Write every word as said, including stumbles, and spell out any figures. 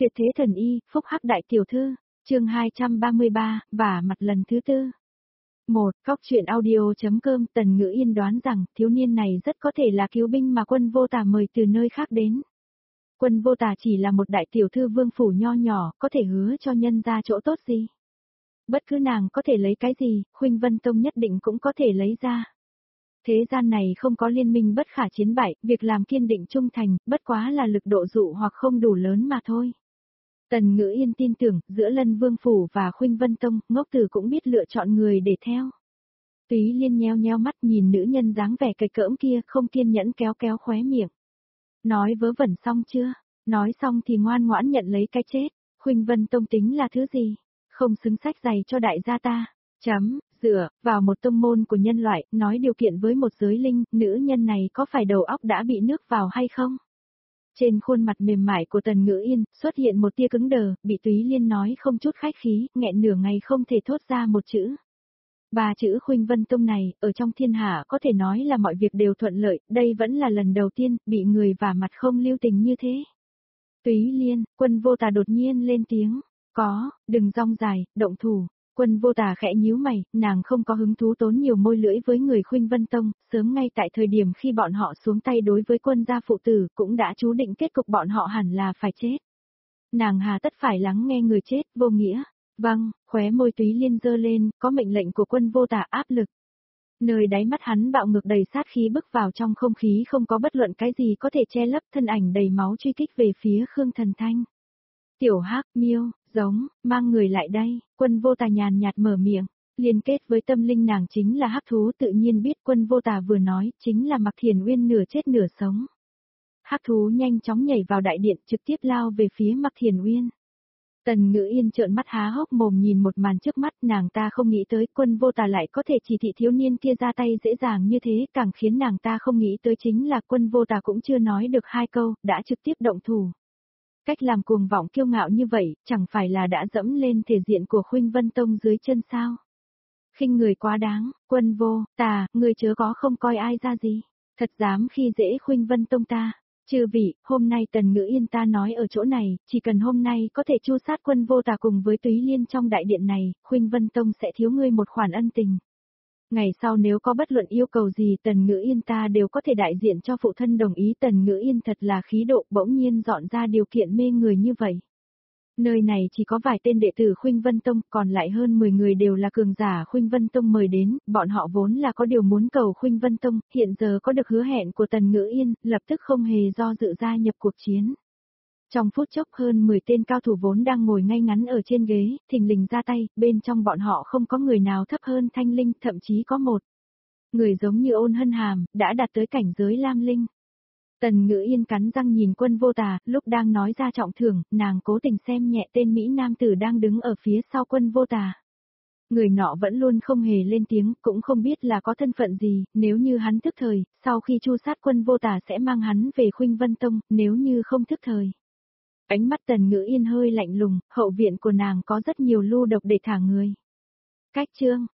Tuyệt thế thần y, phúc hắc đại tiểu thư, chương hai trăm ba mươi ba, vả mặt lần thứ tư. một. Góc truyện audio.com Tần Ngữ Yên đoán rằng thiếu niên này rất có thể là cứu binh mà Quân Vô Tà mời từ nơi khác đến. Quân Vô Tà chỉ là một đại tiểu thư vương phủ nho nhỏ, có thể hứa cho nhân ra chỗ tốt gì. Bất cứ nàng có thể lấy cái gì, Khuynh Vân Tông nhất định cũng có thể lấy ra. Thế gian này không có liên minh bất khả chiến bại, việc làm kiên định trung thành, bất quá là lực độ dụ hoặc không đủ lớn mà thôi. Tần Ngữ Yên tin tưởng, giữa Lân Vương Phủ và Khuynh Vân Tông, ngốc tử cũng biết lựa chọn người để theo. Túy Liên nheo nheo mắt nhìn nữ nhân dáng vẻ cạch cỡm kia, không kiên nhẫn kéo kéo khóe miệng. Nói vớ vẩn xong chưa? Nói xong thì ngoan ngoãn nhận lấy cái chết. Khuynh Vân Tông tính là thứ gì? Không xứng sách giày cho đại gia ta. Chấm, dựa, vào một tông môn của nhân loại, nói điều kiện với một giới linh, nữ nhân này có phải đầu óc đã bị nước vào hay không? Trên khuôn mặt mềm mại của Tần Ngữ Yên, xuất hiện một tia cứng đờ, bị Túy Liên nói không chút khách khí, nghẹn nửa ngày không thể thốt ra một chữ. Ba chữ Khuynh Vân Tông này, ở trong thiên hạ có thể nói là mọi việc đều thuận lợi, đây vẫn là lần đầu tiên, bị người vả mặt không lưu tình như thế. Túy Liên, Quân Vô Tà đột nhiên lên tiếng, có, đừng rong dài, động thủ. Quân Vô Tà khẽ nhíu mày, nàng không có hứng thú tốn nhiều môi lưỡi với người Khuynh Vân Tông, sớm ngay tại thời điểm khi bọn họ xuống tay đối với quân gia phụ tử, cũng đã chú định kết cục bọn họ hẳn là phải chết. Nàng hà tất phải lắng nghe người chết, vô nghĩa. Vâng, khóe môi Túy Liên giơ lên, có mệnh lệnh của Quân Vô Tà áp lực. Nơi đáy mắt hắn bạo ngược đầy sát khí bước vào trong không khí không có bất luận cái gì có thể che lấp, thân ảnh đầy máu truy kích về phía Khương Thần Thanh. Tiểu Hắc, Miêu, giống, mang người lại đây, Quân Vô Tà nhàn nhạt mở miệng, liên kết với tâm linh nàng chính là hắc thú, tự nhiên biết Quân Vô Tà vừa nói, chính là Mạc Thiền Uyên nửa chết nửa sống. Hắc thú nhanh chóng nhảy vào đại điện, trực tiếp lao về phía Mạc Thiền Uyên. Tần Ngữ Yên trợn mắt há hốc mồm nhìn một màn trước mắt, nàng ta không nghĩ tới Quân Vô Tà lại có thể chỉ thị thiếu niên kia ra tay dễ dàng như thế, càng khiến nàng ta không nghĩ tới chính là Quân Vô Tà cũng chưa nói được hai câu, đã trực tiếp động thủ. Cách làm cuồng vọng kiêu ngạo như vậy, chẳng phải là đã dẫm lên thể diện của Khuynh Vân Tông dưới chân sao? Khinh người quá đáng, Quân Vô Tà, người chớ có không coi ai ra gì, thật dám khi dễ Khuynh Vân Tông ta. Chư vị, hôm nay Tần Ngữ Yên ta nói ở chỗ này, chỉ cần hôm nay có thể chu sát Quân Vô Tà cùng với Túy Liên trong đại điện này, Khuynh Vân Tông sẽ thiếu ngươi một khoản ân tình. Ngày sau nếu có bất luận yêu cầu gì Tần Ngữ Yên ta đều có thể đại diện cho phụ thân đồng ý. Tần Ngữ Yên thật là khí độ, bỗng nhiên dọn ra điều kiện mê người như vậy. Nơi này chỉ có vài tên đệ tử Khuynh Vân Tông, còn lại hơn mười người đều là cường giả Khuynh Vân Tông mời đến, bọn họ vốn là có điều muốn cầu Khuynh Vân Tông, hiện giờ có được hứa hẹn của Tần Ngữ Yên, lập tức không hề do dự gia nhập cuộc chiến. Trong phút chốc hơn mười tên cao thủ vốn đang ngồi ngay ngắn ở trên ghế, thình lình ra tay, bên trong bọn họ không có người nào thấp hơn Thanh Linh, thậm chí có một người giống như Ôn Hân Hàm, đã đạt tới cảnh giới Lam Linh. Tần Ngữ Yên cắn răng nhìn Quân Vô Tà, lúc đang nói ra trọng thưởng, nàng cố tình xem nhẹ tên Mỹ Nam tử đang đứng ở phía sau Quân Vô Tà. Người nọ vẫn luôn không hề lên tiếng, cũng không biết là có thân phận gì, nếu như hắn thức thời, sau khi chu sát Quân Vô Tà sẽ mang hắn về Khuynh Vân Tông, nếu như không thức thời. Ánh mắt Tần Ngữ Yên hơi lạnh lùng, hậu viện của nàng có rất nhiều lưu độc để thả người. Cách chương,